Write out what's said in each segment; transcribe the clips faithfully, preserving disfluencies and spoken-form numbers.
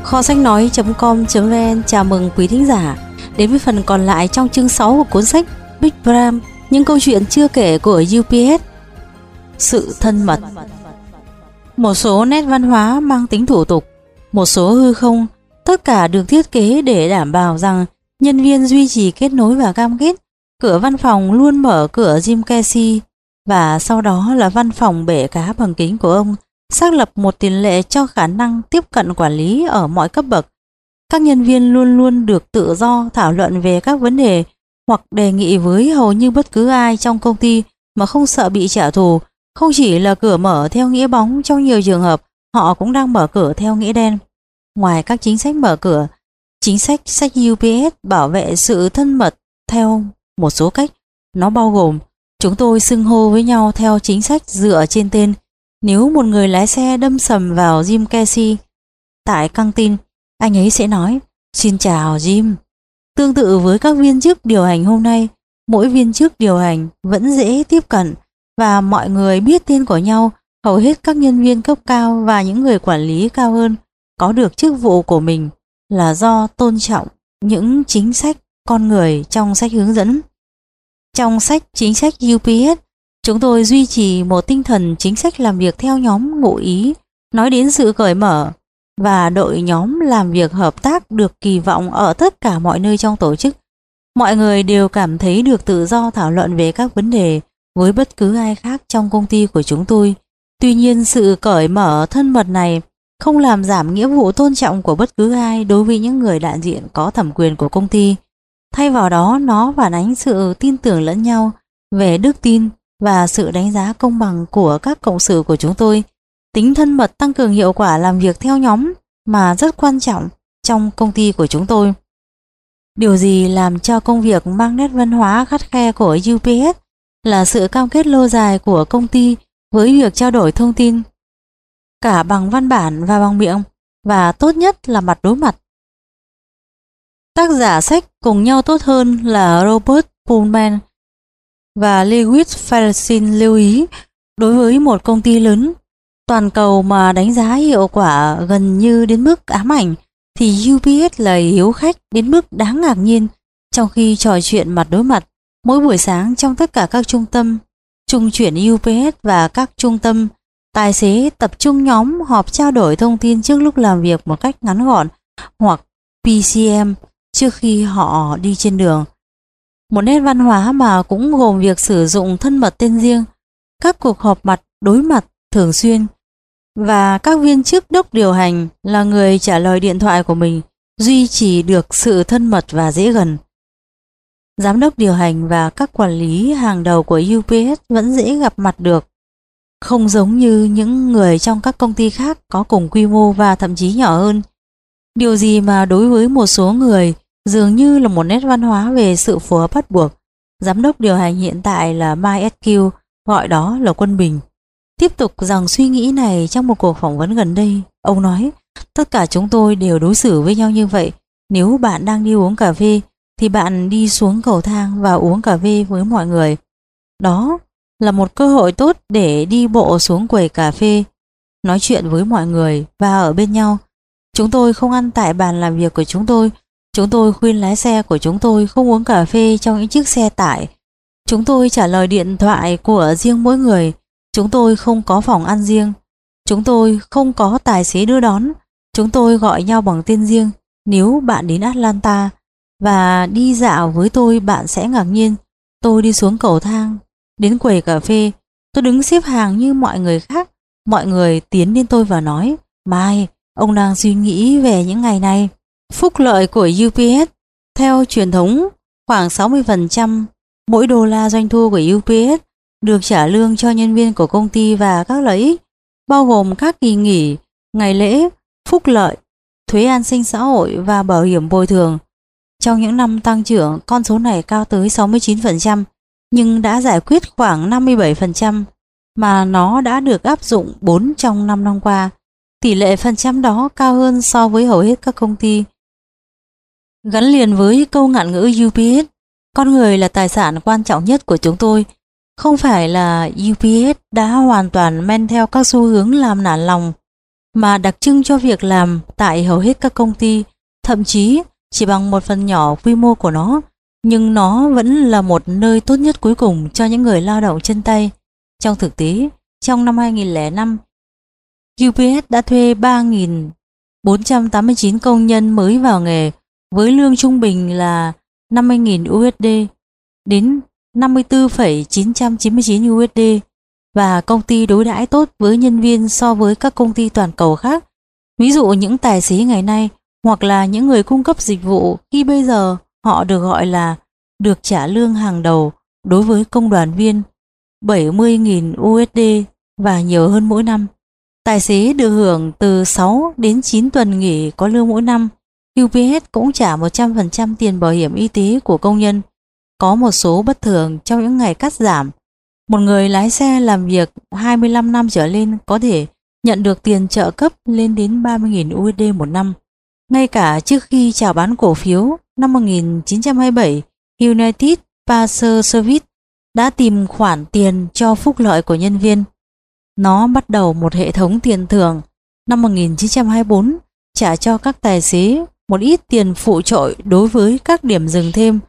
Kho sách nói chấm com chấm vn chào mừng quý thính giả đến với phần còn lại trong chương sáu của cuốn sách Big Bram, những câu chuyện chưa kể của u pê ét. Sự thân mật. Một số nét văn hóa mang tính thủ tục, một số hư không, tất cả được thiết kế để đảm bảo rằng nhân viên duy trì kết nối và cam kết. Cửa văn phòng luôn mở cửa Jim Casey, và sau đó là văn phòng bể cá bằng kính của ông, xác lập một tiền lệ cho khả năng tiếp cận quản lý ở mọi cấp bậc. Các nhân viên luôn luôn được tự do thảo luận về các vấn đề hoặc đề nghị với hầu như bất cứ ai trong công ty mà không sợ bị trả thù. Không chỉ là cửa mở theo nghĩa bóng, trong nhiều trường hợp họ cũng đang mở cửa theo nghĩa đen. Ngoài các chính sách mở cửa, chính sách sách u pê ét bảo vệ sự thân mật theo một số cách. Nó bao gồm chúng tôi xưng hô với nhau theo chính sách dựa trên tên. Nếu một người lái xe đâm sầm vào Jim Casey tại căng tin, anh ấy sẽ nói "Xin chào Jim". Tương tự với các viên chức điều hành hôm nay, mỗi viên chức điều hành vẫn dễ tiếp cận và mọi người biết tên của nhau. Hầu hết các nhân viên cấp cao và những người quản lý cao hơn có được chức vụ của mình là do tôn trọng những chính sách con người trong sách hướng dẫn. Trong sách chính sách u pê ét, chúng tôi duy trì một tinh thần chính sách làm việc theo nhóm ngụ ý, nói đến sự cởi mở và đội nhóm làm việc hợp tác được kỳ vọng ở tất cả mọi nơi trong tổ chức. Mọi người đều cảm thấy được tự do thảo luận về các vấn đề với bất cứ ai khác trong công ty của chúng tôi. Tuy nhiên, sự cởi mở thân mật này không làm giảm nghĩa vụ tôn trọng của bất cứ ai đối với những người đại diện có thẩm quyền của công ty. Thay vào đó, nó phản ánh sự tin tưởng lẫn nhau về đức tin và sự đánh giá công bằng của các cộng sự của chúng tôi. Tính thân mật tăng cường hiệu quả làm việc theo nhóm mà rất quan trọng trong công ty của chúng tôi. Điều gì làm cho công việc mang nét văn hóa khắt khe của u pê ét là sự cam kết lâu dài của công ty với việc trao đổi thông tin, cả bằng văn bản và bằng miệng, và tốt nhất là mặt đối mặt. Tác giả sách Cùng nhau tốt hơn là Robert Pullman và Lewis Felsin lưu ý, đối với một công ty lớn toàn cầu mà đánh giá hiệu quả gần như đến mức ám ảnh, thì u pê ét là hiếu khách đến mức đáng ngạc nhiên. Trong khi trò chuyện mặt đối mặt mỗi buổi sáng trong tất cả các trung tâm trung chuyển u pê ét và các trung tâm, tài xế tập trung nhóm họp trao đổi thông tin trước lúc làm việc một cách ngắn gọn, hoặc pê xê em trước khi họ đi trên đường. Một nét văn hóa mà cũng gồm việc sử dụng thân mật tên riêng, các cuộc họp mặt đối mặt thường xuyên, và các viên chức đốc điều hành là người trả lời điện thoại của mình duy trì được sự thân mật và dễ gần. Giám đốc điều hành và các quản lý hàng đầu của u pê ét vẫn dễ gặp mặt được, không giống như những người trong các công ty khác có cùng quy mô và thậm chí nhỏ hơn. Điều gì mà đối với một số người dường như là một nét văn hóa về sự phù hợp bắt buộc. Giám đốc điều hành hiện tại là MySQ gọi đó là quân bình. Tiếp tục dòng suy nghĩ này trong một cuộc phỏng vấn gần đây, ông nói: tất cả chúng tôi đều đối xử với nhau như vậy. Nếu bạn đang đi uống cà phê thì bạn đi xuống cầu thang và uống cà phê với mọi người. Đó là một cơ hội tốt để đi bộ xuống quầy cà phê, nói chuyện với mọi người và ở bên nhau. Chúng tôi không ăn tại bàn làm việc của chúng tôi. Chúng tôi khuyên lái xe của chúng tôi không uống cà phê trong những chiếc xe tải. Chúng tôi trả lời điện thoại của riêng mỗi người. Chúng tôi không có phòng ăn riêng. Chúng tôi không có tài xế đưa đón. Chúng tôi gọi nhau bằng tên riêng. Nếu bạn đến Atlanta và đi dạo với tôi, bạn sẽ ngạc nhiên. Tôi đi xuống cầu thang, đến quầy cà phê. Tôi đứng xếp hàng như mọi người khác. Mọi người tiến đến tôi và nói: Mai, ông đang suy nghĩ về những ngày này. Phúc lợi của u pê ét. Theo truyền thống, khoảng sáu mươi phần trăm mỗi đô la doanh thu của u pê ét được trả lương cho nhân viên của công ty và các lợi ích, bao gồm các kỳ nghỉ, ngày lễ, phúc lợi, thuế an sinh xã hội và bảo hiểm bồi thường. Trong những năm tăng trưởng, con số này cao tới sáu mươi chín phần trăm, nhưng đã giải quyết khoảng năm mươi bảy phần trăm mà nó đã được áp dụng bốn trong năm năm qua. Tỷ lệ phần trăm đó cao hơn so với hầu hết các công ty. Gắn liền với câu ngạn ngữ u pê ét, con người là tài sản quan trọng nhất của chúng tôi. Không phải là u pê ét đã hoàn toàn men theo các xu hướng làm nản lòng mà đặc trưng cho việc làm tại hầu hết các công ty, thậm chí chỉ bằng một phần nhỏ quy mô của nó, nhưng nó vẫn là một nơi tốt nhất cuối cùng cho những người lao động chân tay. Trong thực tế, trong năm hai nghìn lẻ năm, u pê ét đã thuê ba nghìn bốn trăm tám mươi chín công nhân mới vào nghề với lương trung bình là năm mươi nghìn đô la đến năm mươi tư phẩy chín trăm chín mươi chín đô la, và công ty đối đãi tốt với nhân viên so với các công ty toàn cầu khác. Ví dụ những tài xế ngày nay hoặc là những người cung cấp dịch vụ khi bây giờ họ được gọi là được trả lương hàng đầu đối với công đoàn viên bảy mươi nghìn đô la và nhiều hơn mỗi năm. Tài xế được hưởng từ sáu đến chín tuần nghỉ có lương mỗi năm. u pê ét cũng trả một trăm phần trăm tiền bảo hiểm y tế của công nhân. Có một số bất thường trong những ngày cắt giảm. Một người lái xe làm việc hai mươi lăm năm trở lên có thể nhận được tiền trợ cấp lên đến ba mươi nghìn đô la một năm. Ngay cả trước khi chào bán cổ phiếu năm một nghìn chín trăm hai mươi bảy, United Parcel Service đã tìm khoản tiền cho phúc lợi của nhân viên. Nó bắt đầu một hệ thống tiền thưởng năm một nghìn chín trăm hai mươi tư, trả cho các tài xế một ít tiền phụ trội đối với các điểm dừng thêm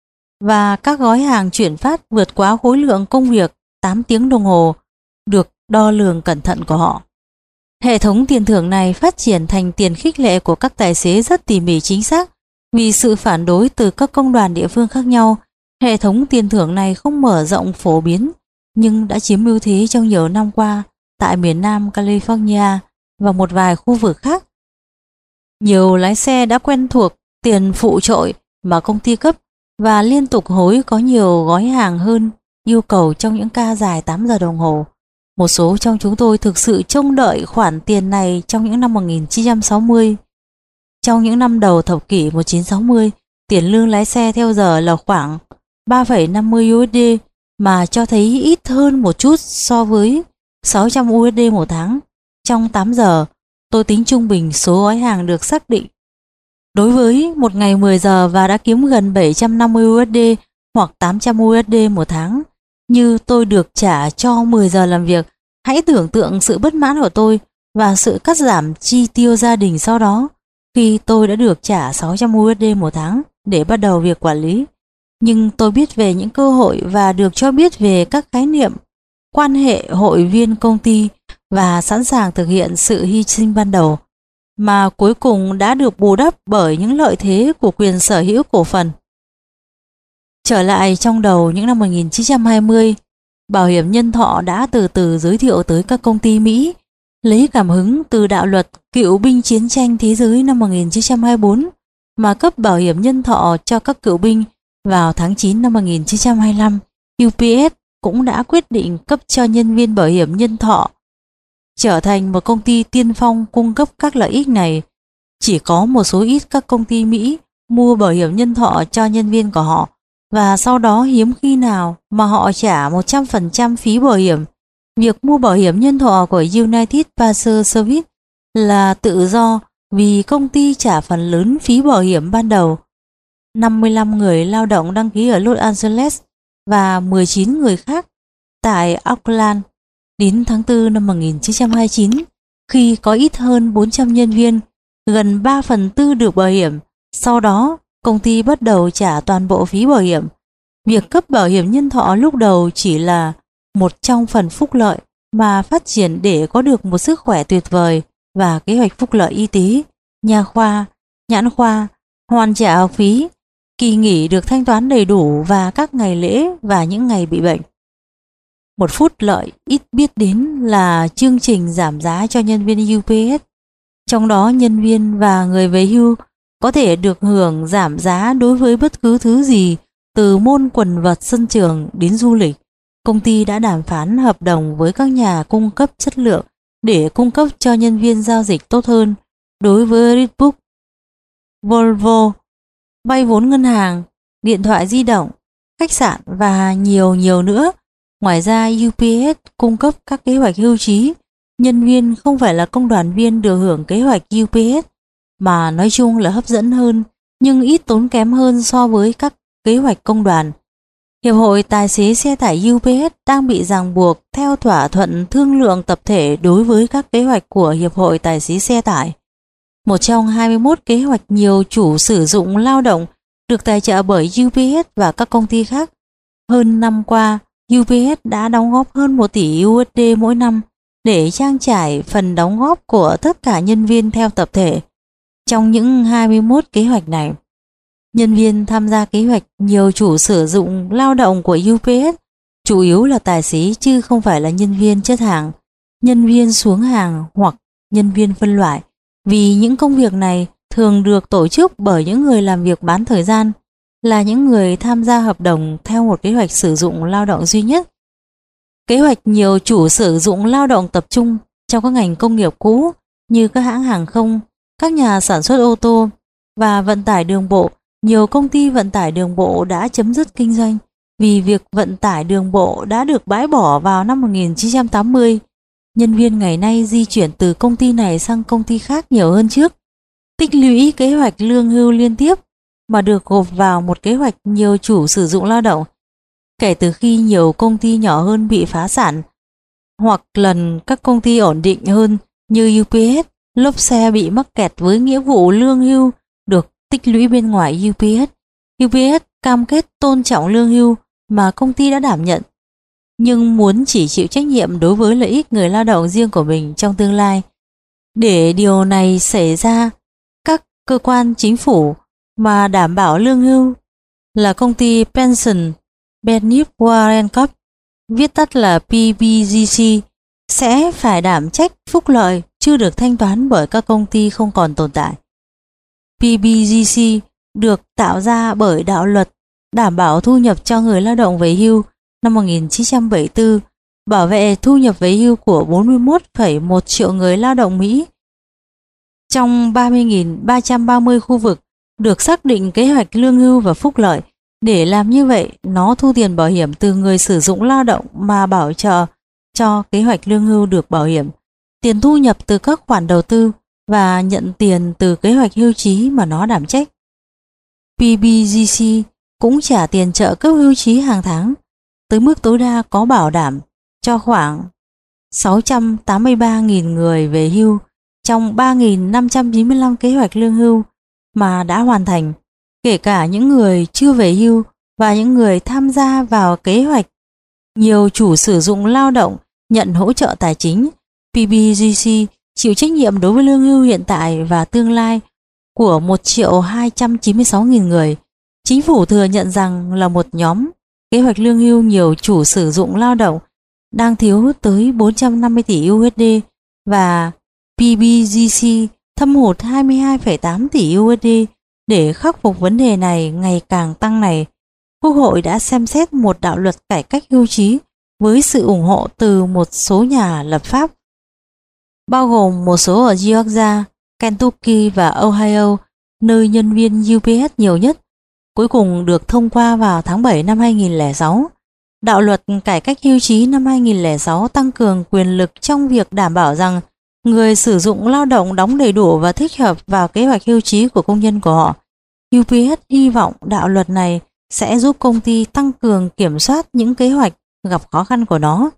và các gói hàng chuyển phát vượt quá khối lượng công việc tám tiếng đồng hồ được đo lường cẩn thận của họ. Hệ thống tiền thưởng này phát triển thành tiền khích lệ của các tài xế rất tỉ mỉ chính xác. Vì sự phản đối từ các công đoàn địa phương khác nhau, hệ thống tiền thưởng này không mở rộng phổ biến nhưng đã chiếm ưu thế trong nhiều năm qua tại miền Nam California và một vài khu vực khác. Nhiều lái xe đã quen thuộc tiền phụ trội mà công ty cấp và liên tục hối có nhiều gói hàng hơn yêu cầu trong những ca dài tám giờ đồng hồ. Một số trong chúng tôi thực sự trông đợi khoản tiền này trong những năm một nghìn chín trăm sáu mươi. Trong những năm đầu thập kỷ một nghìn chín trăm sáu mươi, tiền lương lái xe theo giờ là khoảng ba phẩy năm mươi đô la, mà cho thấy ít hơn một chút so với sáu trăm đô la một tháng. Trong tám giờ, tôi tính trung bình số gói hàng được xác định đối với một ngày mười giờ và đã kiếm gần bảy trăm năm mươi đô la hoặc tám trăm đô la một tháng. Như tôi được trả cho mười giờ làm việc, hãy tưởng tượng sự bất mãn của tôi và sự cắt giảm chi tiêu gia đình sau đó khi tôi đã được trả sáu trăm đô la một tháng để bắt đầu việc quản lý. Nhưng tôi biết về những cơ hội và được cho biết về các khái niệm quan hệ hội viên công ty và sẵn sàng thực hiện sự hy sinh ban đầu mà cuối cùng đã được bù đắp bởi những lợi thế của quyền sở hữu cổ phần. Trở lại trong đầu những năm một nghìn chín trăm hai mươi, bảo hiểm nhân thọ đã từ từ giới thiệu tới các công ty Mỹ, lấy cảm hứng từ đạo luật cựu binh chiến tranh thế giới năm một nghìn chín trăm hai mươi tư mà cấp bảo hiểm nhân thọ cho các cựu binh. Vào tháng chín năm một nghìn chín trăm hai mươi lăm, u pê ét cũng đã quyết định cấp cho nhân viên bảo hiểm nhân thọ, trở thành một công ty tiên phong cung cấp các lợi ích này. Chỉ có một số ít các công ty Mỹ mua bảo hiểm nhân thọ cho nhân viên của họ và sau đó hiếm khi nào mà họ trả một trăm phần trăm phí bảo hiểm. Việc mua bảo hiểm nhân thọ của United Parcel Service là tự do vì công ty trả phần lớn phí bảo hiểm ban đầu. năm mươi lăm người lao động đăng ký ở Los Angeles và mười chín người khác tại Oakland. Đến tháng tư năm một nghìn chín trăm hai mươi chín, khi có ít hơn bốn trăm nhân viên, gần ba phần tư được bảo hiểm. Sau đó, công ty bắt đầu trả toàn bộ phí bảo hiểm. Việc cấp bảo hiểm nhân thọ lúc đầu chỉ là một trong phần phúc lợi mà phát triển để có được một sức khỏe tuyệt vời và kế hoạch phúc lợi y tế, nha khoa, nhãn khoa, hoàn trả học phí, kỳ nghỉ được thanh toán đầy đủ và các ngày lễ và những ngày bị bệnh. Một phúc lợi ít biết đến là chương trình giảm giá cho nhân viên u pê ét. Trong đó nhân viên và người về hưu có thể được hưởng giảm giá đối với bất cứ thứ gì từ môn quần vợt sân trường đến du lịch. Công ty đã đàm phán hợp đồng với các nhà cung cấp chất lượng để cung cấp cho nhân viên giao dịch tốt hơn đối với Redbook, Volvo, vay vốn ngân hàng, điện thoại di động, khách sạn và nhiều nhiều nữa. Ngoài ra, u pê ét cung cấp các kế hoạch hưu trí. Nhân viên không phải là công đoàn viên được hưởng kế hoạch u pê ét mà nói chung là hấp dẫn hơn nhưng ít tốn kém hơn so với các kế hoạch công đoàn. Hiệp hội Tài xế xe tải U P S đang bị ràng buộc theo thỏa thuận thương lượng tập thể đối với các kế hoạch của Hiệp hội Tài xế xe tải. Một trong hai mươi mốt kế hoạch nhiều chủ sử dụng lao động được tài trợ bởi U P S và các công ty khác. Hơn năm qua, U P S đã đóng góp hơn một tỷ U S D mỗi năm để trang trải phần đóng góp của tất cả nhân viên theo tập thể. Trong những hai mươi mốt kế hoạch này, nhân viên tham gia kế hoạch nhiều chủ sử dụng lao động của U P S chủ yếu là tài xế chứ không phải là nhân viên chất hàng, nhân viên xuống hàng hoặc nhân viên phân loại, vì những công việc này thường được tổ chức bởi những người làm việc bán thời gian, là những người tham gia hợp đồng theo một kế hoạch sử dụng lao động duy nhất. Kế hoạch nhiều chủ sử dụng lao động tập trung trong các ngành công nghiệp cũ như các hãng hàng không, các nhà sản xuất ô tô và vận tải đường bộ. Nhiều công ty vận tải đường bộ đã chấm dứt kinh doanh vì việc vận tải đường bộ đã được bãi bỏ vào năm một nghìn chín trăm tám mươi. Nhân viên ngày nay di chuyển từ công ty này sang công ty khác nhiều hơn trước. Tích lũy kế hoạch lương hưu liên tiếp mà được gộp vào một kế hoạch nhiều chủ sử dụng lao động. Kể từ khi nhiều công ty nhỏ hơn bị phá sản, hoặc lần các công ty ổn định hơn như U P S, lốp xe bị mắc kẹt với nghĩa vụ lương hưu được tích lũy bên ngoài U P S. U P S cam kết tôn trọng lương hưu mà công ty đã đảm nhận, nhưng muốn chỉ chịu trách nhiệm đối với lợi ích người lao động riêng của mình trong tương lai. Để điều này xảy ra, các cơ quan chính phủ mà đảm bảo lương hưu là công ty Pension Benefit Warren Cup, viết tắt là P B G C, sẽ phải đảm trách phúc lợi chưa được thanh toán bởi các công ty không còn tồn tại. P B G C được tạo ra bởi đạo luật đảm bảo thu nhập cho người lao động về hưu năm một nghìn chín trăm bảy mươi tư, bảo vệ thu nhập về hưu của bốn mươi mốt phẩy một triệu người lao động Mỹ. Trong ba mươi nghìn ba trăm ba mươi khu vực được xác định kế hoạch lương hưu và phúc lợi. Để làm như vậy, nó thu tiền bảo hiểm từ người sử dụng lao động mà bảo trợ cho kế hoạch lương hưu được bảo hiểm, tiền thu nhập từ các khoản đầu tư và nhận tiền từ kế hoạch hưu trí mà nó đảm trách. P B G C cũng trả tiền trợ cấp hưu trí hàng tháng tới mức tối đa có bảo đảm cho khoảng sáu trăm tám mươi ba nghìn người về hưu trong ba nghìn năm trăm chín mươi lăm kế hoạch lương hưu mà đã hoàn thành, kể cả những người chưa về hưu và những người tham gia vào kế hoạch. Nhiều chủ sử dụng lao động nhận hỗ trợ tài chính. P B G C chịu trách nhiệm đối với lương hưu hiện tại và tương lai của một triệu hai trăm chín mươi sáu nghìn người. Chính phủ thừa nhận rằng là một nhóm kế hoạch lương hưu nhiều chủ sử dụng lao động đang thiếu tới bốn trăm năm mươi tỷ U S D và P B G C thâm hụt hai mươi hai phẩy tám tỷ U S D. Để khắc phục vấn đề này ngày càng tăng này, Quốc hội đã xem xét một đạo luật cải cách hưu trí với sự ủng hộ từ một số nhà lập pháp, bao gồm một số ở Georgia, Kentucky và Ohio, nơi nhân viên U P S nhiều nhất, cuối cùng được thông qua vào tháng bảy năm hai nghìn lẻ sáu. Đạo luật cải cách hưu trí năm hai nghìn lẻ sáu tăng cường quyền lực trong việc đảm bảo rằng người sử dụng lao động đóng đầy đủ và thích hợp vào kế hoạch hưu trí của công nhân của họ. U P S hy vọng đạo luật này sẽ giúp công ty tăng cường kiểm soát những kế hoạch gặp khó khăn của nó.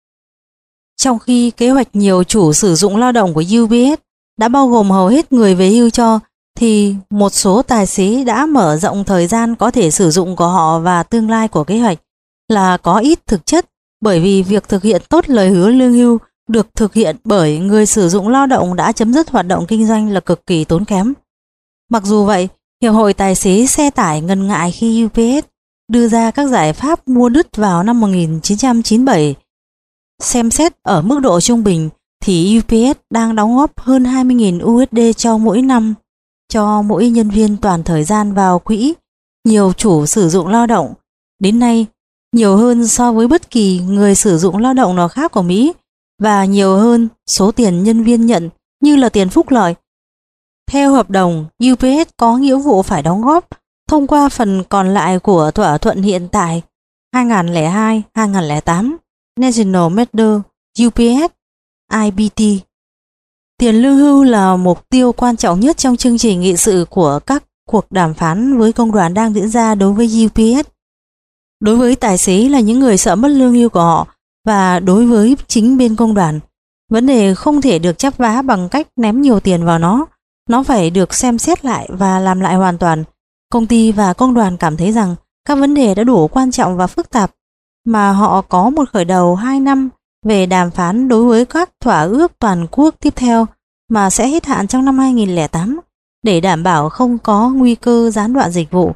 Trong khi kế hoạch nhiều chủ sử dụng lao động của U P S đã bao gồm hầu hết người về hưu cho, thì một số tài xế đã mở rộng thời gian có thể sử dụng của họ và tương lai của kế hoạch là có ít thực chất, bởi vì việc thực hiện tốt lời hứa lương hưu được thực hiện bởi người sử dụng lao động đã chấm dứt hoạt động kinh doanh là cực kỳ tốn kém. Mặc dù vậy, Hiệp hội Tài xế xe tải ngần ngại khi U P S đưa ra các giải pháp mua đứt vào năm một nghìn chín trăm chín mươi bảy. Xem xét ở mức độ trung bình thì U P S đang đóng góp hơn hai mươi nghìn U S D cho mỗi năm cho mỗi nhân viên toàn thời gian vào quỹ nhiều chủ sử dụng lao động. Đến nay, nhiều hơn so với bất kỳ người sử dụng lao động nào khác của Mỹ và nhiều hơn số tiền nhân viên nhận như là tiền phúc lợi. Theo hợp đồng, U P S có nghĩa vụ phải đóng góp thông qua phần còn lại của thỏa thuận hiện tại hai nghìn lẻ hai đến hai nghìn lẻ tám National Meter U P S I B T. Tiền lương hưu là mục tiêu quan trọng nhất trong chương trình nghị sự của các cuộc đàm phán với công đoàn đang diễn ra đối với U P S. Đối với tài xế là những người sợ mất lương hưu của họ, và đối với chính bên công đoàn, vấn đề không thể được chắp vá bằng cách ném nhiều tiền vào nó. Nó phải được xem xét lại và làm lại hoàn toàn. Công ty và công đoàn cảm thấy rằng các vấn đề đã đủ quan trọng và phức tạp mà họ có một khởi đầu hai năm về đàm phán đối với các thỏa ước toàn quốc tiếp theo mà sẽ hết hạn trong năm hai nghìn lẻ tám để đảm bảo không có nguy cơ gián đoạn dịch vụ.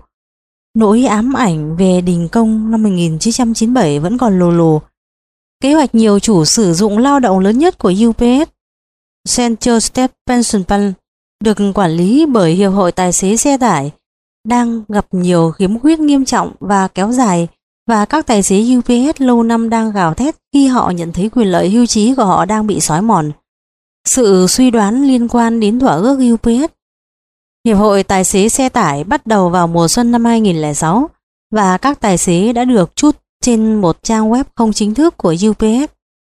Nỗi ám ảnh về đình công năm một nghìn chín trăm chín mươi bảy vẫn còn lù lù. Kế hoạch nhiều chủ sử dụng lao động lớn nhất của u pê ét, Central State Pension Fund, được quản lý bởi Hiệp hội Tài xế xe tải, đang gặp nhiều khiếm khuyết nghiêm trọng và kéo dài, và các tài xế u pê ét lâu năm đang gào thét khi họ nhận thấy quyền lợi hưu trí của họ đang bị xói mòn. Sự suy đoán liên quan đến thỏa ước u pê ét, Hiệp hội Tài xế xe tải bắt đầu vào mùa xuân năm hai nghìn lẻ sáu, và các tài xế đã được trút trên một trang web không chính thức của u pê ét.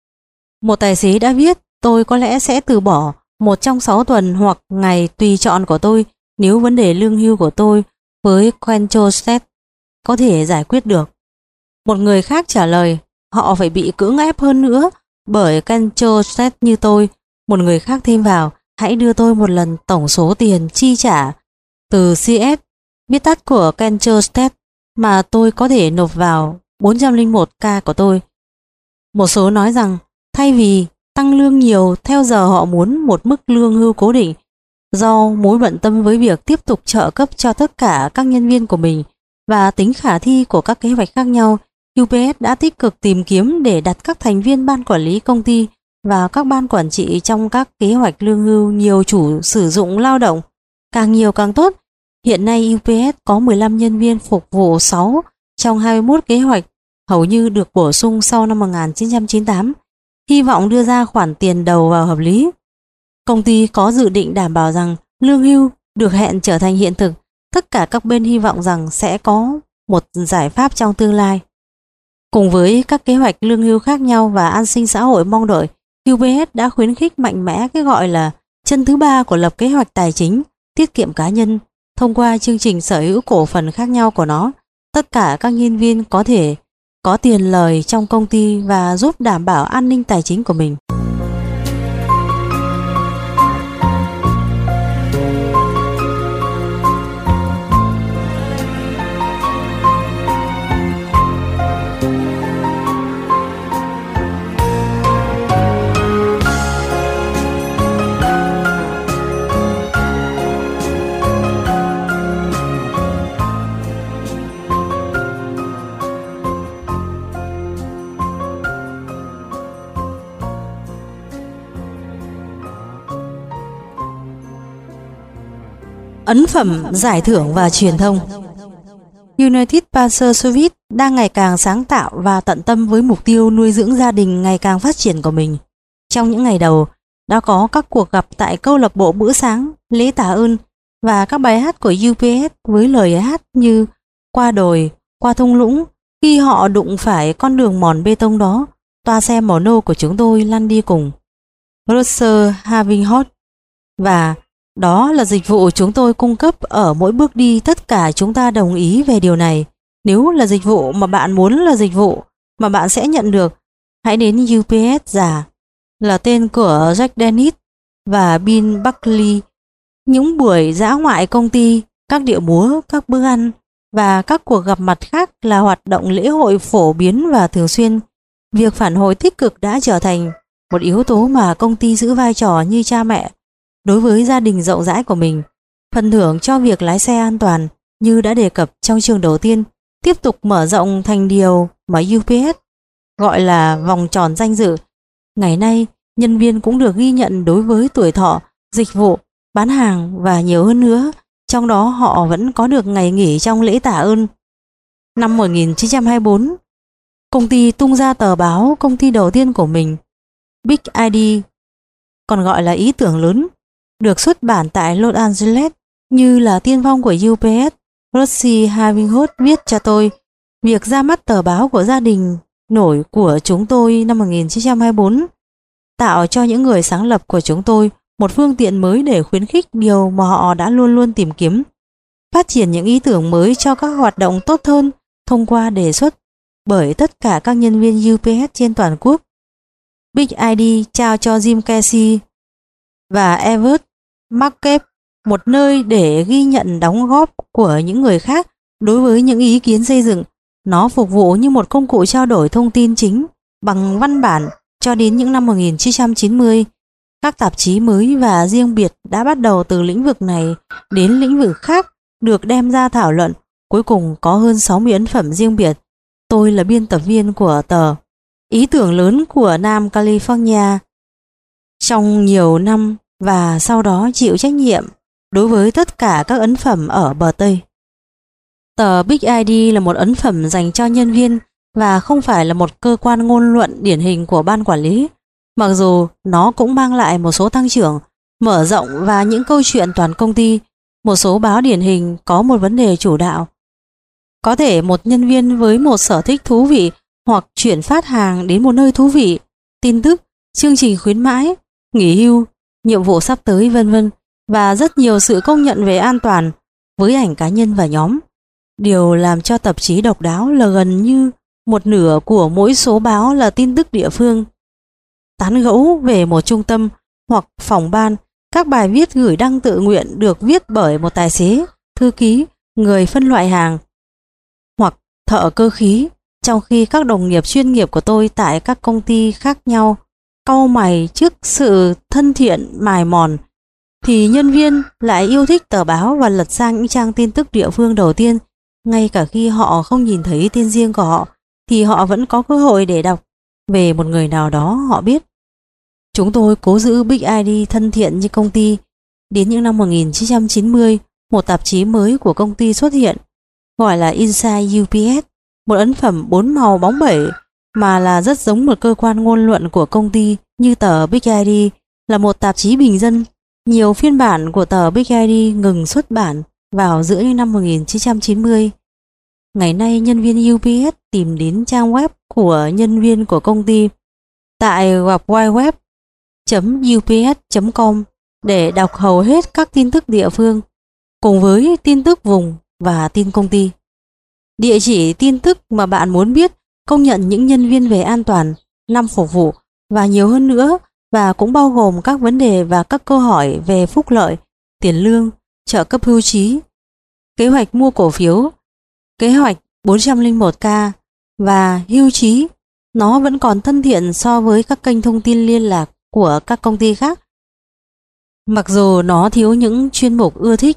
Một tài xế đã viết: "Tôi có lẽ sẽ từ bỏ một trong sáu tuần hoặc ngày tùy chọn của tôi nếu vấn đề lương hưu của tôi với Central State có thể giải quyết được." Một người khác trả lời: "Họ phải bị cưỡng ép hơn nữa bởi Central State như tôi." Một người khác thêm vào: "Hãy đưa tôi một lần tổng số tiền chi trả từ xê ét, viết tắt của Central State, mà tôi có thể nộp vào bốn trăm lẻ một k của tôi." Một số nói rằng thay vì tăng lương nhiều theo giờ, họ muốn một mức lương hưu cố định. Do mối bận tâm với việc tiếp tục trợ cấp cho tất cả các nhân viên của mình và tính khả thi của các kế hoạch khác nhau, u pê ét đã tích cực tìm kiếm để đặt các thành viên ban quản lý công ty và các ban quản trị trong các kế hoạch lương hưu nhiều chủ sử dụng lao động, càng nhiều càng tốt. Hiện nay u pê ét có mười lăm nhân viên phục vụ sáu trong hai mươi mốt kế hoạch, hầu như được bổ sung sau năm một nghìn chín trăm chín mươi tám, hy vọng đưa ra khoản tiền đầu vào hợp lý. Công ty có dự định đảm bảo rằng lương hưu được hẹn trở thành hiện thực. Tất cả các bên hy vọng rằng sẽ có một giải pháp trong tương lai. Cùng với các kế hoạch lương hưu khác nhau và an sinh xã hội mong đợi, u pê ét đã khuyến khích mạnh mẽ cái gọi là chân thứ ba của lập kế hoạch tài chính, tiết kiệm cá nhân. Thông qua chương trình sở hữu cổ phần khác nhau của nó, tất cả các nhân viên có thể có tiền lời trong công ty và giúp đảm bảo an ninh tài chính của mình. Ấn phẩm giải thưởng và truyền thông. United Parcel Service đang ngày càng sáng tạo và tận tâm với mục tiêu nuôi dưỡng gia đình ngày càng phát triển của mình. Trong những ngày đầu, đã có các cuộc gặp tại câu lạc bộ bữa sáng, lễ tạ ơn và các bài hát của u pê ét với lời hát như "Qua đồi, qua thung lũng, khi họ đụng phải con đường mòn bê tông đó, toa xe màu nâu của chúng tôi lăn đi cùng", Roger Having-Hot, và "Đó là dịch vụ chúng tôi cung cấp ở mỗi bước đi, tất cả chúng ta đồng ý về điều này. Nếu là dịch vụ mà bạn muốn là dịch vụ mà bạn sẽ nhận được, hãy đến u pê ét giả", là tên của Jack Dennis và Bill Buckley. Những buổi dã ngoại công ty, các điệu múa, các bữa ăn và các cuộc gặp mặt khác là hoạt động lễ hội phổ biến và thường xuyên. Việc phản hồi tích cực đã trở thành một yếu tố mà công ty giữ vai trò như cha mẹ đối với gia đình rộng rãi của mình. Phần thưởng cho việc lái xe an toàn, như đã đề cập trong chương đầu tiên, tiếp tục mở rộng thành điều mà u pê ét gọi là vòng tròn danh dự. Ngày nay, nhân viên cũng được ghi nhận đối với tuổi thọ, dịch vụ, bán hàng và nhiều hơn nữa. Trong đó họ vẫn có được ngày nghỉ trong lễ tạ ơn. Năm một nghìn chín trăm hai mươi tư, công ty tung ra tờ báo công ty đầu tiên của mình, Big i đê, còn gọi là ý tưởng lớn, được xuất bản tại Los Angeles. Như là tiên phong của u pê ét, Roger Having-Hot viết cho tôi: "Việc ra mắt tờ báo của gia đình nổi của chúng tôi năm một nghìn chín trăm hai mươi tư tạo cho những người sáng lập của chúng tôi một phương tiện mới để khuyến khích điều mà họ đã luôn luôn tìm kiếm, phát triển những ý tưởng mới cho các hoạt động tốt hơn, thông qua đề xuất bởi tất cả các nhân viên u pê ét trên toàn quốc. Big i đê trao cho Jim Casey và Everett Market một nơi để ghi nhận đóng góp của những người khác đối với những ý kiến xây dựng. Nó phục vụ như một công cụ trao đổi thông tin chính bằng văn bản cho đến những năm một nghìn chín trăm chín mươi. Các tạp chí mới và riêng biệt đã bắt đầu từ lĩnh vực này đến lĩnh vực khác được đem ra thảo luận. Cuối cùng có hơn sáu mươi ấn phẩm riêng biệt. Tôi là biên tập viên của tờ Ý tưởng lớn của Nam California trong nhiều năm và sau đó chịu trách nhiệm đối với tất cả các ấn phẩm ở bờ Tây. Tờ Big i đê là một ấn phẩm dành cho nhân viên và không phải là một cơ quan ngôn luận điển hình của ban quản lý, mặc dù nó cũng mang lại một số tăng trưởng, mở rộng và những câu chuyện toàn công ty. Một số báo điển hình có một vấn đề chủ đạo. Có thể một nhân viên với một sở thích thú vị hoặc chuyển phát hàng đến một nơi thú vị, tin tức, chương trình khuyến mãi, nghỉ hưu, nhiệm vụ sắp tới vân vân và rất nhiều sự công nhận về an toàn với ảnh cá nhân và nhóm. Điều làm cho tạp chí độc đáo là gần như một nửa của mỗi số báo là tin tức địa phương. Tán gẫu về một trung tâm hoặc phòng ban, các bài viết gửi đăng tự nguyện được viết bởi một tài xế, thư ký, người phân loại hàng hoặc thợ cơ khí, trong khi các đồng nghiệp chuyên nghiệp của tôi tại các công ty khác nhau cau mày trước sự thân thiện mài mòn, thì nhân viên lại yêu thích tờ báo và lật sang những trang tin tức địa phương đầu tiên. Ngay cả khi họ không nhìn thấy tên riêng của họ thì họ vẫn có cơ hội để đọc về một người nào đó họ biết. Chúng tôi cố giữ Big i đê thân thiện như công ty. Đến những năm một nghìn chín trăm chín mươi, một tạp chí mới của công ty xuất hiện, gọi là Inside u pê ét, một ấn phẩm bốn màu bóng bẩy mà là rất giống một cơ quan ngôn luận của công ty như tờ Big i đê là một tạp chí bình dân. Nhiều phiên bản của tờ Big i đê ngừng xuất bản vào giữa những năm một nghìn chín trăm chín mươi. Ngày nay, nhân viên u pê ét tìm đến trang web của nhân viên của công ty tại worldwideweb chấm u pê ét chấm com để đọc hầu hết các tin tức địa phương, cùng với tin tức vùng và tin công ty. Địa chỉ tin tức mà bạn muốn biết, công nhận những nhân viên về an toàn, năm phục vụ và nhiều hơn nữa, và cũng bao gồm các vấn đề và các câu hỏi về phúc lợi, tiền lương, trợ cấp hưu trí, kế hoạch mua cổ phiếu, kế hoạch bốn không một k và hưu trí. Nó vẫn còn thân thiện so với các kênh thông tin liên lạc của các công ty khác, mặc dù nó thiếu những chuyên mục ưa thích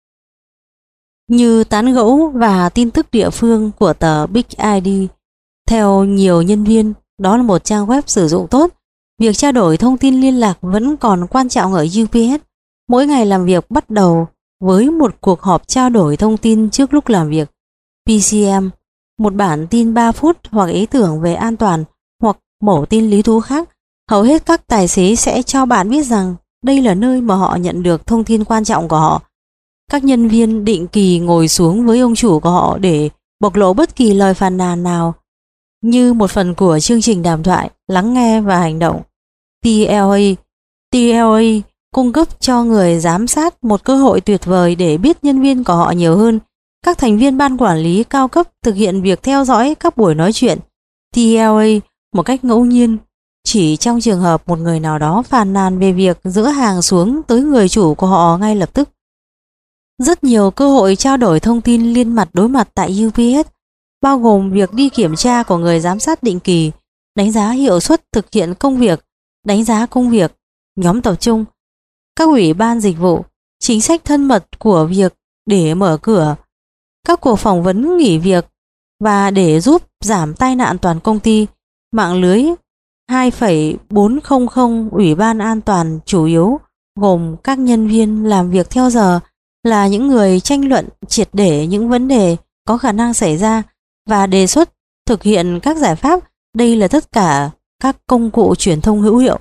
như tán gẫu và tin tức địa phương của tờ Big i đê. Theo nhiều nhân viên, đó là một trang web sử dụng tốt. Việc trao đổi thông tin liên lạc vẫn còn quan trọng ở u pê ét. Mỗi ngày làm việc bắt đầu với một cuộc họp trao đổi thông tin trước lúc làm việc. pê xê em, một bản tin ba phút hoặc ý tưởng về an toàn hoặc mẫu tin lý thú khác. Hầu hết các tài xế sẽ cho bạn biết rằng đây là nơi mà họ nhận được thông tin quan trọng của họ. Các nhân viên định kỳ ngồi xuống với ông chủ của họ để bộc lộ bất kỳ lời phàn nàn nào như một phần của chương trình đàm thoại, lắng nghe và hành động. tê lờ a tê lờ a cung cấp cho người giám sát một cơ hội tuyệt vời để biết nhân viên của họ nhiều hơn. Các thành viên ban quản lý cao cấp thực hiện việc theo dõi các buổi nói chuyện tê lờ a một cách ngẫu nhiên, chỉ trong trường hợp một người nào đó phàn nàn về việc dỡ hàng xuống tới người chủ của họ ngay lập tức. Rất nhiều cơ hội trao đổi thông tin liên mặt đối mặt tại u pê ét, bao gồm việc đi kiểm tra của người giám sát định kỳ, đánh giá hiệu suất thực hiện công việc, đánh giá công việc, nhóm tập trung, các ủy ban dịch vụ, chính sách thân mật của việc để mở cửa, các cuộc phỏng vấn nghỉ việc và để giúp giảm tai nạn toàn công ty, mạng lưới hai phẩy bốn không không ủy ban an toàn chủ yếu gồm các nhân viên làm việc theo giờ, là những người tranh luận triệt để những vấn đề có khả năng xảy ra và đề xuất thực hiện các giải pháp. Đây là tất cả các công cụ truyền thông hữu hiệu.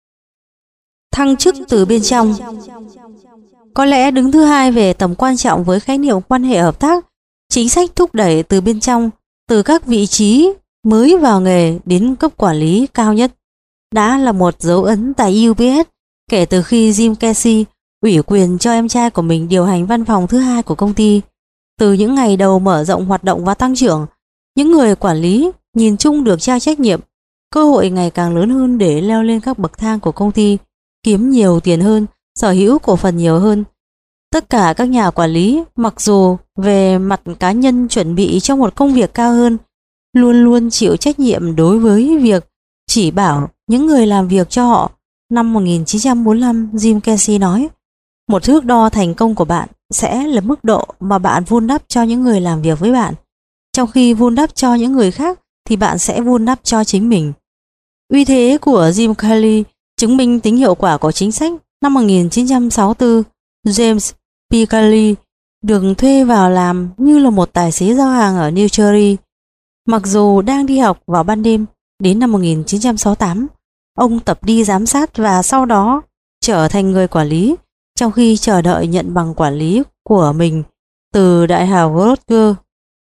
Thăng chức từ bên trong. Có lẽ đứng thứ hai về tầm quan trọng với khái niệm quan hệ hợp tác, chính sách thúc đẩy từ bên trong, từ các vị trí mới vào nghề đến cấp quản lý cao nhất, đã là một dấu ấn tại u pê ét kể từ khi Jim Casey ủy quyền cho em trai của mình điều hành văn phòng thứ hai của công ty. Từ những ngày đầu mở rộng hoạt động và tăng trưởng, Những người quản lý nhìn chung được trao trách nhiệm, cơ hội ngày càng lớn hơn để leo lên các bậc thang của công ty, kiếm nhiều tiền hơn, sở hữu cổ phần nhiều hơn. Tất cả các nhà quản lý, mặc dù về mặt cá nhân chuẩn bị cho một công việc cao hơn, luôn luôn chịu trách nhiệm đối với việc chỉ bảo những người làm việc cho họ. Năm một nghìn chín trăm bốn mươi lăm, Jim Casey nói, một thước đo thành công của bạn sẽ là mức độ mà bạn vun đắp cho những người làm việc với bạn. Trong khi vun đắp cho những người khác thì bạn sẽ vun đắp cho chính mình. Uy thế của Jim Kelly chứng minh tính hiệu quả của chính sách. Năm một nghìn chín trăm sáu mươi tư, James P. Kelly được thuê vào làm như là một tài xế giao hàng ở New Jersey. Mặc dù đang đi học vào ban đêm, đến năm một nghìn chín trăm sáu mươi tám, ông tập đi giám sát và sau đó trở thành người quản lý, trong khi chờ đợi nhận bằng quản lý của mình từ Đại học Rutgers.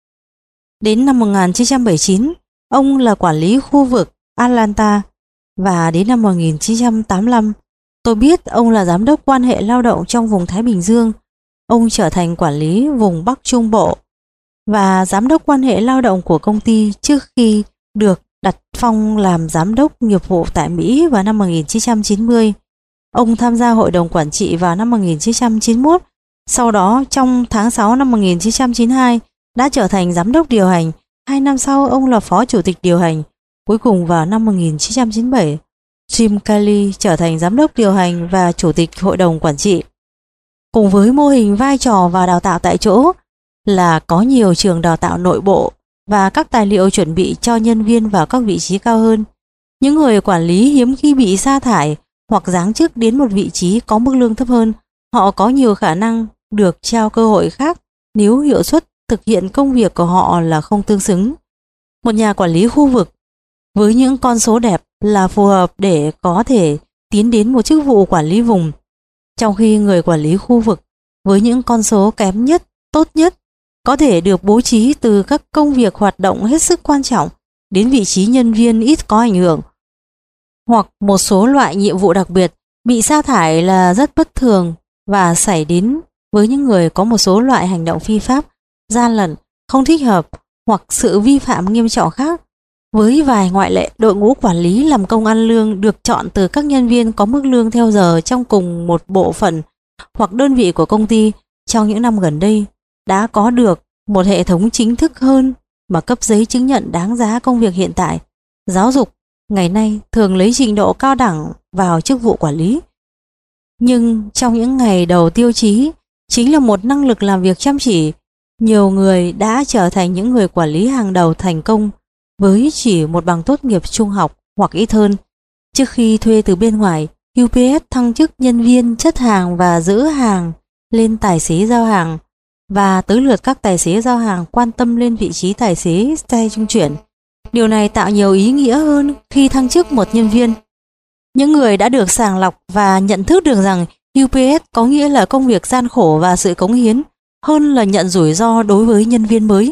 Đến năm một nghìn chín trăm bảy mươi chín, ông là quản lý khu vực Atlanta, và đến năm một nghìn chín trăm tám mươi lăm, tôi biết ông là giám đốc quan hệ lao động trong vùng Thái Bình Dương. Ông trở thành quản lý vùng Bắc Trung Bộ và giám đốc quan hệ lao động của công ty trước khi được đặt phong làm giám đốc nghiệp vụ tại Mỹ vào năm một nghìn chín trăm chín mươi. Ông tham gia hội đồng quản trị vào năm một nghìn chín trăm chín mươi mốt. Sau đó, trong tháng sáu năm một nghìn chín trăm chín mươi hai, đã trở thành giám đốc điều hành. Hai năm sau, ông là phó chủ tịch điều hành. Cuối cùng vào năm một nghìn chín trăm chín mươi bảy, Jim Kelly trở thành giám đốc điều hành và chủ tịch hội đồng quản trị. Cùng với mô hình vai trò và đào tạo tại chỗ là có nhiều trường đào tạo nội bộ và các tài liệu chuẩn bị cho nhân viên vào các vị trí cao hơn. Những người quản lý hiếm khi bị sa thải hoặc giáng chức đến một vị trí có mức lương thấp hơn. Họ có nhiều khả năng được trao cơ hội khác nếu hiệu suất thực hiện công việc của họ là không tương xứng. Một nhà quản lý khu vực với những con số đẹp là phù hợp để có thể tiến đến một chức vụ quản lý vùng, trong khi người quản lý khu vực với những con số kém nhất, tốt nhất có thể được bố trí từ các công việc hoạt động hết sức quan trọng đến vị trí nhân viên ít có ảnh hưởng, hoặc một số loại nhiệm vụ đặc biệt. Bị sa thải là rất bất thường và xảy đến với những người có một số loại hành động phi pháp, gian lận, không thích hợp hoặc sự vi phạm nghiêm trọng khác. Với vài ngoại lệ, đội ngũ quản lý làm công ăn lương được chọn từ các nhân viên có mức lương theo giờ trong cùng một bộ phận hoặc đơn vị của công ty. Trong những năm gần đây, đã có được một hệ thống chính thức hơn mà cấp giấy chứng nhận đáng giá công việc hiện tại. Giáo dục ngày nay thường lấy trình độ cao đẳng vào chức vụ quản lý. Nhưng trong những ngày đầu, tiêu chí chính là một năng lực làm việc chăm chỉ. Nhiều người đã trở thành những người quản lý hàng đầu thành công với chỉ một bằng tốt nghiệp trung học hoặc ít hơn. Trước khi thuê từ bên ngoài, u pê ét thăng chức nhân viên chất hàng và giữ hàng lên tài xế giao hàng, và tới lượt các tài xế giao hàng quan tâm lên vị trí tài xế xe trung chuyển. Điều này tạo nhiều ý nghĩa hơn khi thăng chức một nhân viên. Những người đã được sàng lọc và nhận thức được rằng u pê ét có nghĩa là công việc gian khổ và sự cống hiến hơn là nhận rủi ro đối với nhân viên mới.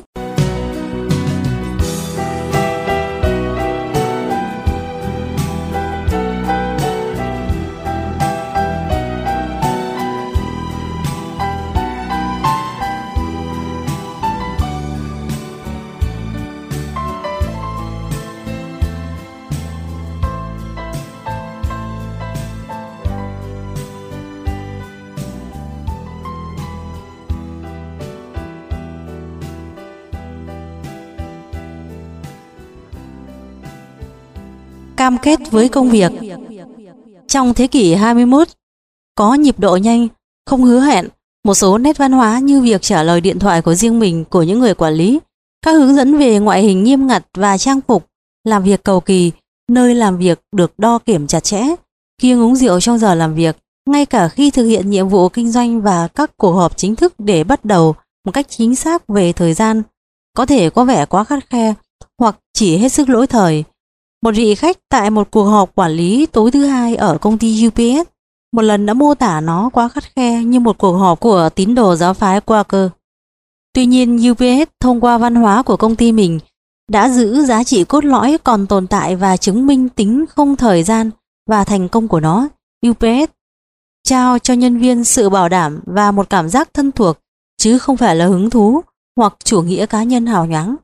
Cam kết với công việc. Trong thế kỷ hai mươi mốt, có nhịp độ nhanh, không hứa hẹn, một số nét văn hóa như việc trả lời điện thoại của riêng mình của những người quản lý, các hướng dẫn về ngoại hình nghiêm ngặt và trang phục, làm việc cầu kỳ, nơi làm việc được đo kiểm chặt chẽ, kiêng uống rượu trong giờ làm việc, ngay cả khi thực hiện nhiệm vụ kinh doanh và các cuộc họp chính thức để bắt đầu một cách chính xác về thời gian, có thể có vẻ quá khắt khe hoặc chỉ hết sức lỗi thời. Một vị khách tại một cuộc họp quản lý tối thứ hai ở công ty u pê ét một lần đã mô tả nó quá khắt khe như một cuộc họp của tín đồ giáo phái Quaker. Tuy nhiên, u pê ét thông qua văn hóa của công ty mình đã giữ giá trị cốt lõi còn tồn tại và chứng minh tính không thời gian và thành công của nó. u pê ét trao cho nhân viên sự bảo đảm và một cảm giác thân thuộc, chứ không phải là hứng thú hoặc chủ nghĩa cá nhân hào nhoáng.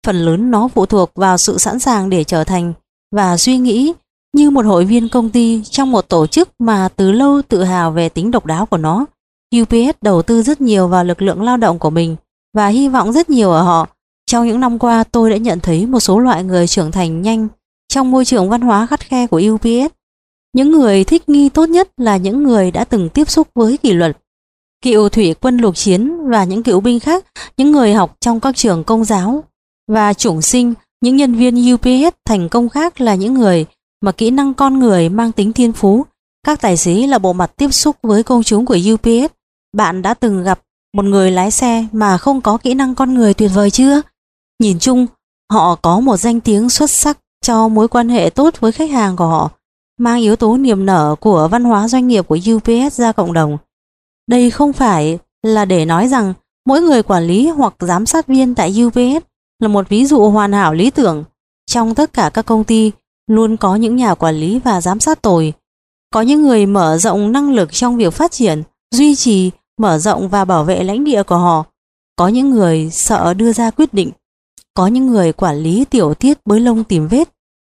phần lớn nó phụ thuộc vào sự sẵn sàng để trở thành và suy nghĩ như một hội viên công ty trong một tổ chức mà từ lâu tự hào về tính độc đáo của nó. u pê ét đầu tư rất nhiều vào lực lượng lao động của mình và hy vọng rất nhiều ở họ. Trong những năm qua, tôi đã nhận thấy một số loại người trưởng thành nhanh trong môi trường văn hóa khắt khe của u pê ét. Những người thích nghi tốt nhất là những người đã từng tiếp xúc với kỷ luật. Cựu thủy quân lục chiến và những cựu binh khác, những người học trong các trường công giáo và chủng sinh, những nhân viên u pê ét thành công khác là những người mà kỹ năng con người mang tính thiên phú. Các tài xế là bộ mặt tiếp xúc với công chúng của u pê ét. Bạn đã từng gặp một người lái xe mà không có kỹ năng con người tuyệt vời chưa? Nhìn chung, họ có một danh tiếng xuất sắc cho mối quan hệ tốt với khách hàng của họ, mang yếu tố niềm nở của văn hóa doanh nghiệp của u pê ét ra cộng đồng. Đây không phải là để nói rằng mỗi người quản lý hoặc giám sát viên tại u pê ét là một ví dụ hoàn hảo lý tưởng. Trong tất cả các công ty, luôn có những nhà quản lý và giám sát tồi. Có những người mở rộng năng lực trong việc phát triển, duy trì, mở rộng và bảo vệ lãnh địa của họ. Có những người sợ đưa ra quyết định. Có những người quản lý tiểu tiết bới lông tìm vết,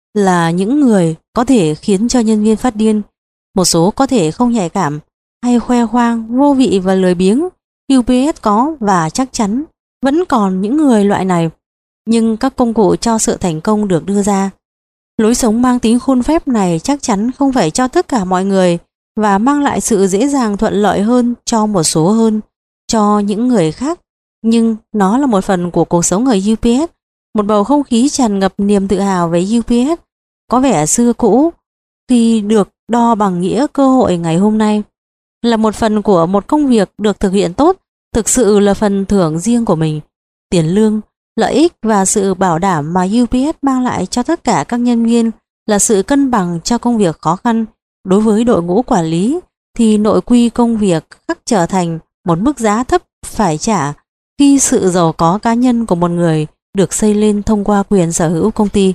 là những người có thể khiến cho nhân viên phát điên. Một số có thể không nhạy cảm, hay khoe khoang, vô vị và lười biếng. u pê ét có và chắc chắn vẫn còn những người loại này. Nhưng các công cụ cho sự thành công được đưa ra. Lối sống mang tính khuôn phép này chắc chắn không phải cho tất cả mọi người và mang lại sự dễ dàng thuận lợi hơn cho một số hơn cho những người khác. Nhưng nó là một phần của cuộc sống ở u pê ét, một bầu không khí tràn ngập niềm tự hào về u pê ét, có vẻ xưa cũ khi được đo bằng nghĩa cơ hội ngày hôm nay. Là một phần của một công việc được thực hiện tốt, thực sự là phần thưởng riêng của mình. Tiền lương, lợi ích và sự bảo đảm mà u pê ét mang lại cho tất cả các nhân viên là sự cân bằng cho công việc khó khăn. Đối với đội ngũ quản lý thì nội quy công việc khắc trở thành một mức giá thấp phải trả khi sự giàu có cá nhân của một người được xây lên thông qua quyền sở hữu công ty.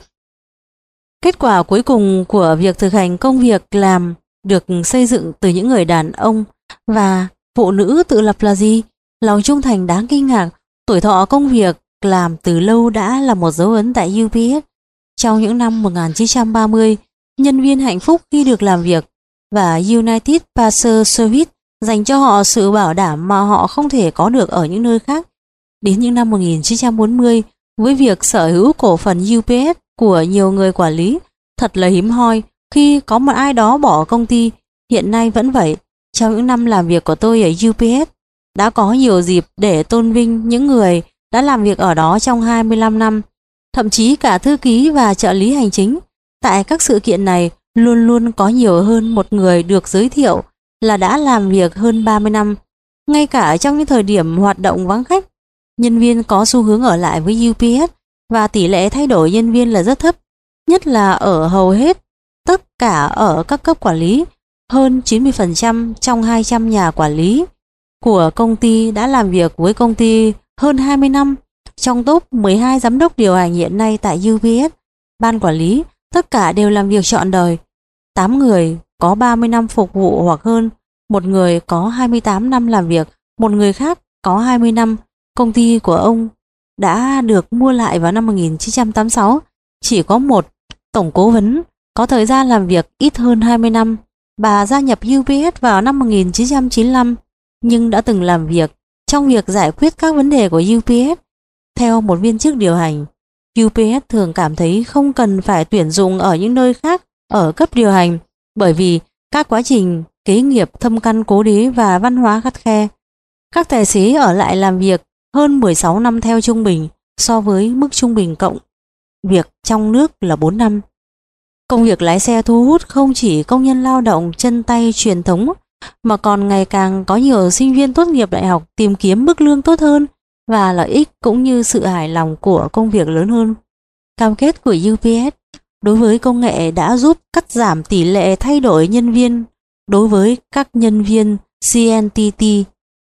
Kết quả cuối cùng của việc thực hành công việc làm được xây dựng từ những người đàn ông và phụ nữ tự lập là gì? Lòng trung thành đáng kinh ngạc. Tuổi thọ công việc làm từ lâu đã là một dấu ấn tại u pê ét. Trong những năm một nghìn chín trăm ba mươi, nhân viên hạnh phúc khi được làm việc và United Parcel Service dành cho họ sự bảo đảm mà họ không thể có được ở những nơi khác. Đến những năm một nghìn chín trăm bốn mươi, với việc sở hữu cổ phần u pê ét của nhiều người quản lý, thật là hiếm hoi khi có một ai đó bỏ công ty. Hiện nay vẫn vậy. Trong những năm làm việc của tôi ở u pê ét, đã có nhiều dịp để tôn vinh những người đã làm việc ở đó trong hai mươi lăm năm, thậm chí cả thư ký và trợ lý hành chính. Tại các sự kiện này, luôn luôn có nhiều hơn một người được giới thiệu là đã làm việc hơn ba mươi năm. Ngay cả trong những thời điểm hoạt động vắng khách, nhân viên có xu hướng ở lại với u pê ét và tỷ lệ thay đổi nhân viên là rất thấp, nhất là ở hầu hết tất cả ở các cấp quản lý. Hơn chín mươi phần trăm trong hai trăm nhà quản lý của công ty đã làm việc với công ty hơn hai mươi năm. Trong top mười hai giám đốc điều hành hiện nay tại u pê ét, ban quản lý, tất cả đều làm việc trọn đời. tám người có ba mươi năm phục vụ hoặc hơn, một người có hai mươi tám năm làm việc, một người khác có hai mươi năm. Công ty của ông đã được mua lại vào năm một nghìn chín trăm tám mươi sáu. Chỉ có một tổng cố vấn có thời gian làm việc ít hơn hai mươi năm. Bà gia nhập u pê ét vào năm một nghìn chín trăm chín mươi lăm, nhưng đã từng làm việc trong việc giải quyết các vấn đề của u pê ét. Theo một viên chức điều hành, u pê ét thường cảm thấy không cần phải tuyển dụng ở những nơi khác ở cấp điều hành, bởi vì các quá trình kế nghiệp thâm căn cố đế và văn hóa khắt khe. Các tài xế ở lại làm việc hơn mười sáu năm theo trung bình, so với mức trung bình cộng việc trong nước là bốn năm. Công việc lái xe thu hút không chỉ công nhân lao động chân tay truyền thống, mà còn ngày càng có nhiều sinh viên tốt nghiệp đại học tìm kiếm mức lương tốt hơn và lợi ích cũng như sự hài lòng của công việc lớn hơn. Cam kết của u pê ét đối với công nghệ đã giúp cắt giảm tỷ lệ thay đổi nhân viên đối với các nhân viên xê en tê tê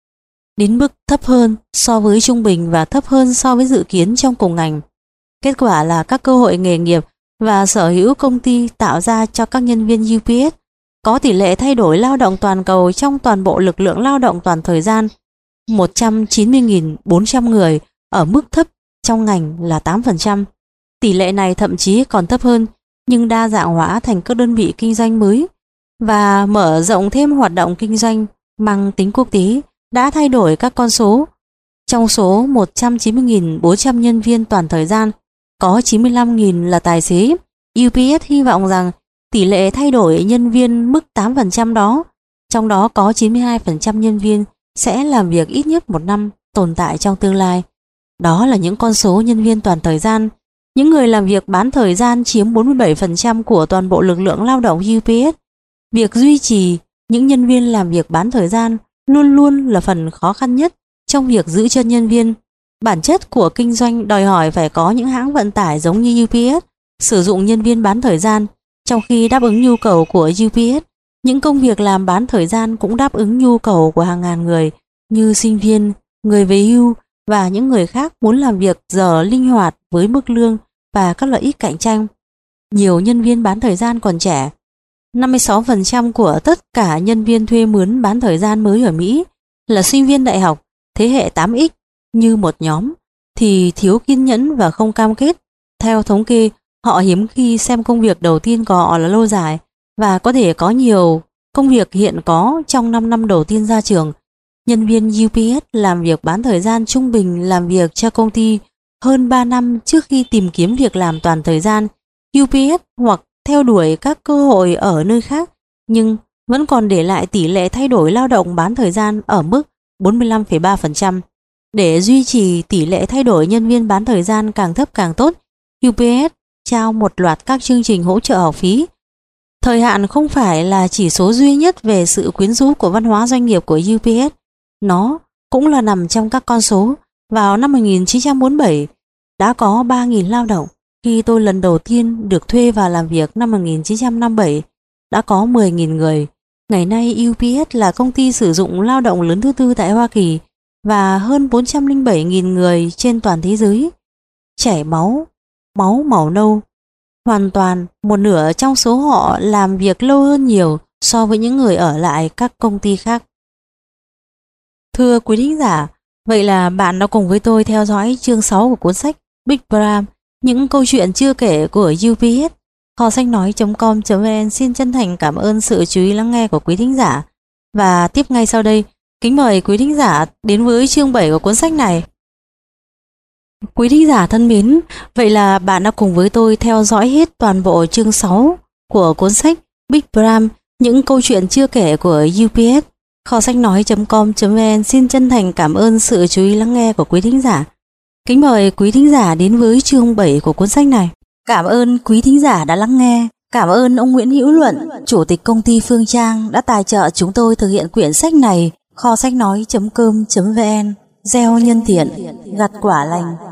đến mức thấp hơn so với trung bình và thấp hơn so với dự kiến trong cùng ngành. Kết quả là các cơ hội nghề nghiệp và sở hữu công ty tạo ra cho các nhân viên u pê ét có tỷ lệ thay đổi lao động toàn cầu trong toàn bộ lực lượng lao động toàn thời gian một trăm chín mươi nghìn bốn trăm người, ở mức thấp trong ngành là tám phần trăm. Tỷ lệ này thậm chí còn thấp hơn, nhưng đa dạng hóa thành các đơn vị kinh doanh mới và mở rộng thêm hoạt động kinh doanh mang tính quốc tế đã thay đổi các con số. Trong số một trăm chín mươi nghìn bốn trăm nhân viên toàn thời gian, có chín mươi lăm nghìn là tài xế. u pê ét hy vọng rằng tỷ lệ thay đổi nhân viên mức tám phần trăm đó, trong đó có chín mươi hai phần trăm nhân viên sẽ làm việc ít nhất một năm tồn tại trong tương lai. Đó là những con số nhân viên toàn thời gian. Những người làm việc bán thời gian chiếm bốn mươi bảy phần trăm của toàn bộ lực lượng lao động u pê ét. Việc duy trì những nhân viên làm việc bán thời gian luôn luôn là phần khó khăn nhất trong việc giữ chân nhân viên. Bản chất của kinh doanh đòi hỏi phải có những hãng vận tải giống như u pê ét sử dụng nhân viên bán thời gian, trong khi đáp ứng nhu cầu của u pê ét, những công việc làm bán thời gian cũng đáp ứng nhu cầu của hàng ngàn người như sinh viên, người về hưu và những người khác muốn làm việc giờ linh hoạt với mức lương và các lợi ích cạnh tranh. Nhiều nhân viên bán thời gian còn trẻ. năm mươi sáu phần trăm của tất cả nhân viên thuê mướn bán thời gian mới ở Mỹ là sinh viên đại học thế hệ tám x như một nhóm, thì thiếu kiên nhẫn và không cam kết. Theo thống kê, họ hiếm khi xem công việc đầu tiên của họ là lâu dài và có thể có nhiều công việc hiện có trong năm năm đầu tiên ra trường. Nhân viên u pê ét làm việc bán thời gian trung bình làm việc cho công ty hơn ba năm trước khi tìm kiếm việc làm toàn thời gian u pê ét hoặc theo đuổi các cơ hội ở nơi khác, nhưng vẫn còn để lại tỷ lệ thay đổi lao động bán thời gian ở mức bốn mươi lăm phẩy ba phần trăm. Để duy trì tỷ lệ thay đổi nhân viên bán thời gian càng thấp càng tốt, u pê ét trao một loạt các chương trình hỗ trợ học phí. Thời hạn không phải là chỉ số duy nhất về sự quyến rũ của văn hóa doanh nghiệp của u pê ét. Nó cũng là nằm trong các con số. Vào năm một nghìn chín trăm bốn mươi bảy, đã có ba nghìn lao động. Khi tôi lần đầu tiên được thuê vào làm việc năm một nghìn chín trăm năm mươi bảy, đã có mười nghìn người. Ngày nay u pê ét là công ty sử dụng lao động lớn thứ tư tại Hoa Kỳ và hơn bốn trăm lẻ bảy nghìn người trên toàn thế giới. Chảy máu, máu màu nâu. Hoàn toàn một nửa trong số họ làm việc lâu hơn nhiều so với những người ở lại các công ty khác. Thưa quý thính giả, vậy là bạn đã cùng với tôi theo dõi chương sáu của cuốn sách Big Brand, những câu chuyện chưa kể của u pê ét. Kho sách nói chấm com chấm vn xin chân thành cảm ơn sự chú ý lắng nghe của quý thính giả. Và tiếp ngay sau đây, kính mời quý thính giả đến với chương bảy của cuốn sách này. Quý thính giả thân mến, vậy là bạn đã cùng với tôi theo dõi hết toàn bộ chương sáu của cuốn sách Big Brand, những câu chuyện chưa kể của u pê ét. Kho sách nói chấm com chấm vn xin chân thành cảm ơn sự chú ý lắng nghe của quý thính giả. Kính mời quý thính giả đến với chương bảy của cuốn sách này. Cảm ơn quý thính giả đã lắng nghe. Cảm ơn ông Nguyễn Hữu Luận, Chủ tịch công ty Phương Trang đã tài trợ chúng tôi thực hiện quyển sách này. Kho sách nói chấm com chấm vn, gieo nhân thiện, gặt quả lành.